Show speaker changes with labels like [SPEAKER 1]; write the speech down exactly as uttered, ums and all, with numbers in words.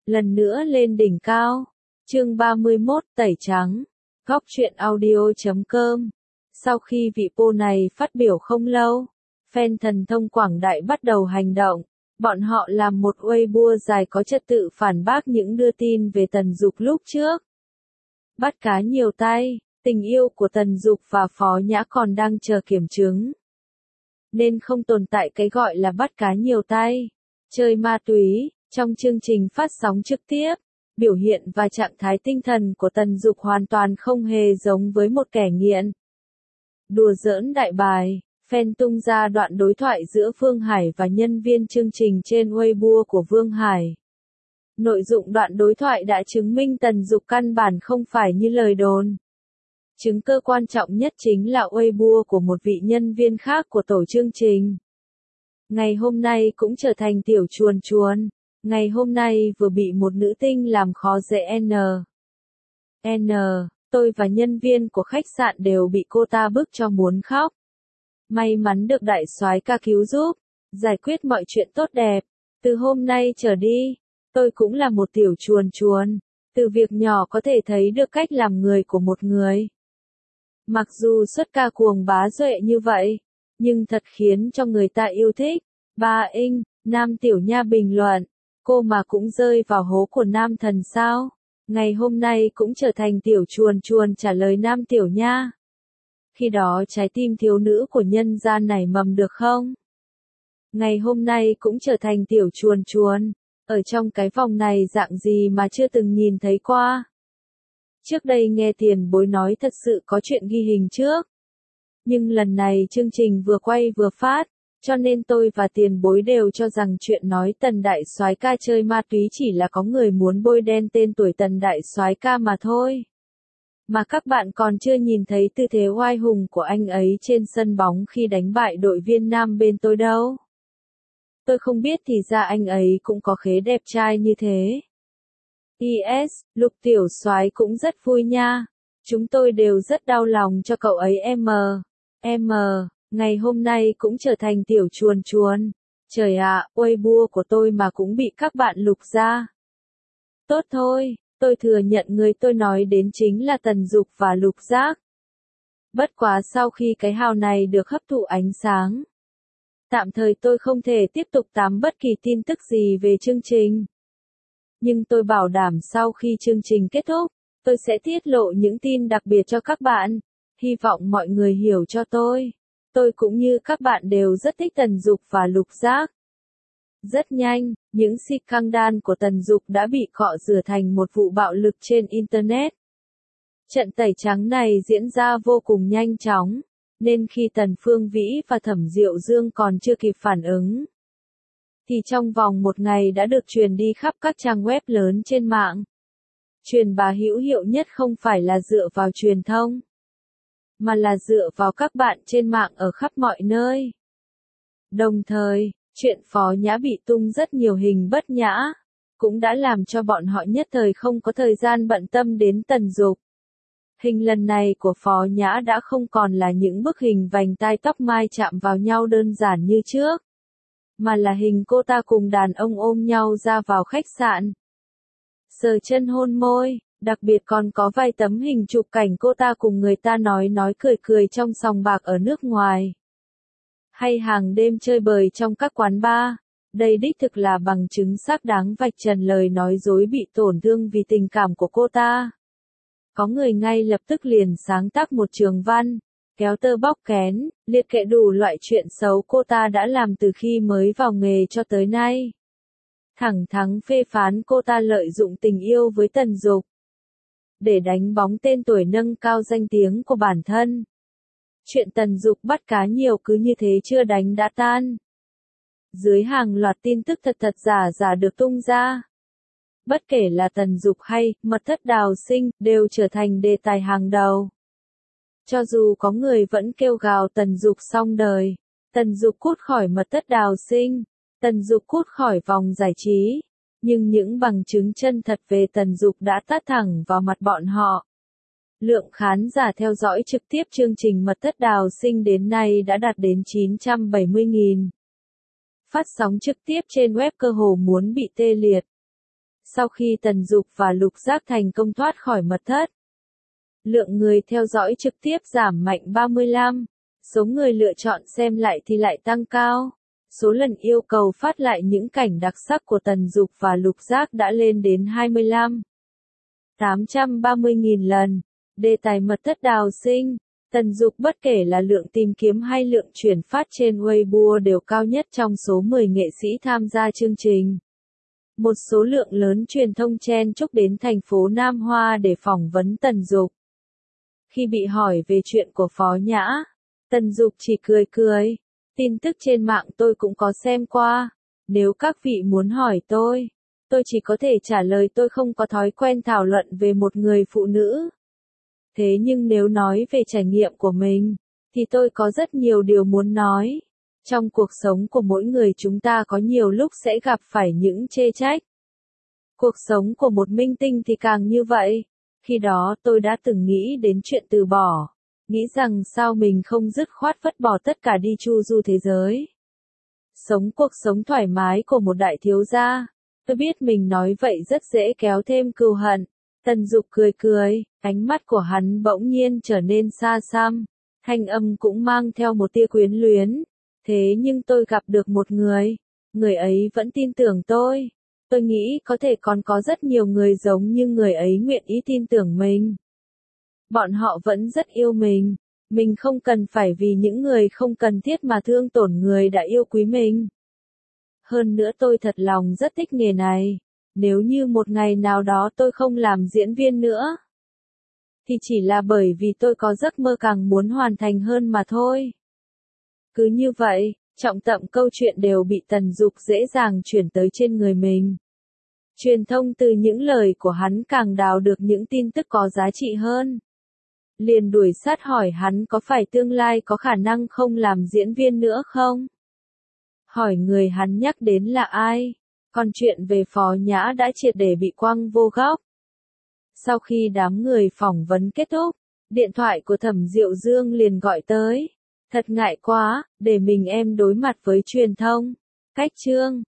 [SPEAKER 1] lần nữa lên đỉnh cao. Chương ba mươi mốt, tẩy trắng. Góc truyện audio chấm com. Sau khi vị pô này phát biểu không lâu, fan thần thông Quảng Đại bắt đầu hành động. Bọn họ làm một Weibo dài có trật tự phản bác những đưa tin về Tần Dục lúc trước. Bắt cá nhiều tay, tình yêu của Tần Dục và Phó Nhã còn đang chờ kiểm chứng. Nên không tồn tại cái gọi là bắt cá nhiều tay, chơi ma túy. Trong chương trình phát sóng trực tiếp, biểu hiện và trạng thái tinh thần của Tần Dục hoàn toàn không hề giống với một kẻ nghiện. Đùa giỡn đại bài, fan tung ra đoạn đối thoại giữa Vương Hải và nhân viên chương trình trên Weibo của Vương Hải. Nội dung đoạn đối thoại đã chứng minh Tần Dục căn bản không phải như lời đồn. Chứng cơ quan trọng nhất chính là Weibo của một vị nhân viên khác của tổ chương trình. Ngày hôm nay cũng trở thành tiểu chuồn chuồn. Ngày hôm nay vừa bị một nữ tinh làm khó dễ n. N, tôi và nhân viên của khách sạn đều bị cô ta bức cho muốn khóc. May mắn được đại soái ca cứu giúp, giải quyết mọi chuyện tốt đẹp. Từ hôm nay trở đi, tôi cũng là một tiểu chuồn chuồn. Từ việc nhỏ có thể thấy được cách làm người của một người. Mặc dù xuất ca cuồng bá duệ như vậy, nhưng thật khiến cho người ta yêu thích. Ba Inh, Nam Tiểu Nha bình luận. Cô mà cũng rơi vào hố của nam thần sao? Ngày hôm nay cũng trở thành tiểu chuồn chuồn trả lời Nam Tiểu Nha. Khi đó trái tim thiếu nữ của nhân gian nảy mầm được không? Ngày hôm nay cũng trở thành tiểu chuồn chuồn. Ở trong cái vòng này dạng gì mà chưa từng nhìn thấy qua? Trước đây nghe tiền bối nói thật sự có chuyện ghi hình trước. Nhưng lần này chương trình vừa quay vừa phát. Cho nên tôi và tiền bối đều cho rằng chuyện nói Tần Đại Soái ca chơi ma túy chỉ là có người muốn bôi đen tên tuổi Tần Đại Soái ca mà thôi. Mà các bạn còn chưa nhìn thấy tư thế oai hùng của anh ấy trên sân bóng khi đánh bại đội viên nam bên tôi đâu. Tôi không biết thì ra anh ấy cũng có khế đẹp trai như thế. i ét, Lục Tiểu Soái cũng rất vui nha. Chúng tôi đều rất đau lòng cho cậu ấy em. Em. Ngày hôm nay cũng trở thành tiểu chuồn chuồn. Trời ạ, Weibo của tôi mà cũng bị các bạn lục ra. Tốt thôi, tôi thừa nhận người tôi nói đến chính là Tần Dục và Lục Giác. Bất quá sau khi cái hào này được hấp thụ ánh sáng, tạm thời tôi không thể tiếp tục tám bất kỳ tin tức gì về chương trình. Nhưng tôi bảo đảm sau khi chương trình kết thúc, tôi sẽ tiết lộ những tin đặc biệt cho các bạn. Hy vọng mọi người hiểu cho tôi. Tôi cũng như các bạn đều rất thích Tần Dục và Lục Giác. Rất nhanh, những scandal của Tần Dục đã bị cọ rửa thành một vụ bạo lực trên Internet. Trận tẩy trắng này diễn ra vô cùng nhanh chóng, nên khi Tần Phương Vĩ và Thẩm Diệu Dương còn chưa kịp phản ứng, thì trong vòng một ngày đã được truyền đi khắp các trang web lớn trên mạng. Truyền bá hữu hiệu nhất không phải là dựa vào truyền thông, mà là dựa vào các bạn trên mạng ở khắp mọi nơi. Đồng thời, chuyện Phó Nhã bị tung rất nhiều hình bất nhã, cũng đã làm cho bọn họ nhất thời không có thời gian bận tâm đến Tần Dục. Hình lần này của Phó Nhã đã không còn là những bức hình vành tai tóc mai chạm vào nhau đơn giản như trước, mà là hình cô ta cùng đàn ông ôm nhau ra vào khách sạn, sờ chân hôn môi. Đặc biệt còn có vài tấm hình chụp cảnh cô ta cùng người ta nói nói cười cười trong sòng bạc ở nước ngoài. Hay hàng đêm chơi bời trong các quán bar. Đây đích thực là bằng chứng xác đáng vạch trần lời nói dối bị tổn thương vì tình cảm của cô ta. Có người ngay lập tức liền sáng tác một trường văn, kéo tơ bóc kén, liệt kê đủ loại chuyện xấu cô ta đã làm từ khi mới vào nghề cho tới nay. Thẳng thắn phê phán cô ta lợi dụng tình yêu với Tần Dục để đánh bóng tên tuổi nâng cao danh tiếng của bản thân. Chuyện Tần Dục bắt cá nhiều cứ như thế chưa đánh đã tan. Dưới hàng loạt tin tức thật thật giả giả được tung ra. Bất kể là Tần Dục hay Mật Thất Đào Sinh đều trở thành đề tài hàng đầu. Cho dù có người vẫn kêu gào Tần Dục xong đời, Tần Dục cút khỏi Mật Thất Đào Sinh, Tần Dục cút khỏi vòng giải trí. Nhưng những bằng chứng chân thật về Tần Dục đã tát thẳng vào mặt bọn họ. Lượng khán giả theo dõi trực tiếp chương trình Mật Thất Đào Sinh đến nay đã đạt đến chín trăm bảy mươi nghìn. Phát sóng trực tiếp trên web cơ hồ muốn bị tê liệt. Sau khi Tần Dục và Lục Giác thành công thoát khỏi mật thất, lượng người theo dõi trực tiếp giảm mạnh ba mươi lăm, số người lựa chọn xem lại thì lại tăng cao. Số lần yêu cầu phát lại những cảnh đặc sắc của Tần Dục và Lục Giác đã lên đến hai mươi lăm nghìn tám trăm ba mươi nghìn lần. Đề tài mật thất đào sinh, Tần Dục bất kể là lượng tìm kiếm hay lượng chuyển phát trên Weibo đều cao nhất trong số mười nghệ sĩ tham gia chương trình. Một số lượng lớn truyền thông chen chúc đến thành phố Nam Hoa để phỏng vấn Tần Dục. Khi bị hỏi về chuyện của Phó Nhã, Tần Dục chỉ cười cười. Tin tức trên mạng tôi cũng có xem qua. Nếu các vị muốn hỏi tôi, tôi chỉ có thể trả lời tôi không có thói quen thảo luận về một người phụ nữ. Thế nhưng nếu nói về trải nghiệm của mình, thì tôi có rất nhiều điều muốn nói. Trong cuộc sống của mỗi người chúng ta có nhiều lúc sẽ gặp phải những chê trách. Cuộc sống của một minh tinh thì càng như vậy. Khi đó tôi đã từng nghĩ đến chuyện từ bỏ. Nghĩ rằng sao mình không dứt khoát vứt bỏ tất cả đi chu du thế giới. Sống cuộc sống thoải mái của một đại thiếu gia. Tôi biết mình nói vậy rất dễ kéo thêm cừu hận. Tần Dục cười cười, ánh mắt của hắn bỗng nhiên trở nên xa xăm. Thanh âm cũng mang theo một tia quyến luyến. Thế nhưng tôi gặp được một người. Người ấy vẫn tin tưởng tôi. Tôi nghĩ có thể còn có rất nhiều người giống như người ấy nguyện ý tin tưởng mình. Bọn họ vẫn rất yêu mình. Mình không cần phải vì những người không cần thiết mà thương tổn người đã yêu quý mình. Hơn nữa tôi thật lòng rất thích nghề này. Nếu như một ngày nào đó tôi không làm diễn viên nữa, thì chỉ là bởi vì tôi có giấc mơ càng muốn hoàn thành hơn mà thôi. Cứ như vậy, trọng tâm câu chuyện đều bị Tần Dục dễ dàng chuyển tới trên người mình. Truyền thông từ những lời của hắn càng đào được những tin tức có giá trị hơn. Liền đuổi sát hỏi hắn có phải tương lai có khả năng không làm diễn viên nữa không? Hỏi người hắn nhắc đến là ai? Còn chuyện về Phó Nhã đã triệt để bị quăng vô góc. Sau khi đám người phỏng vấn kết thúc, điện thoại của Thẩm Diệu Dương liền gọi tới. Thật ngại quá, để mình em đối mặt với truyền thông. Cách chương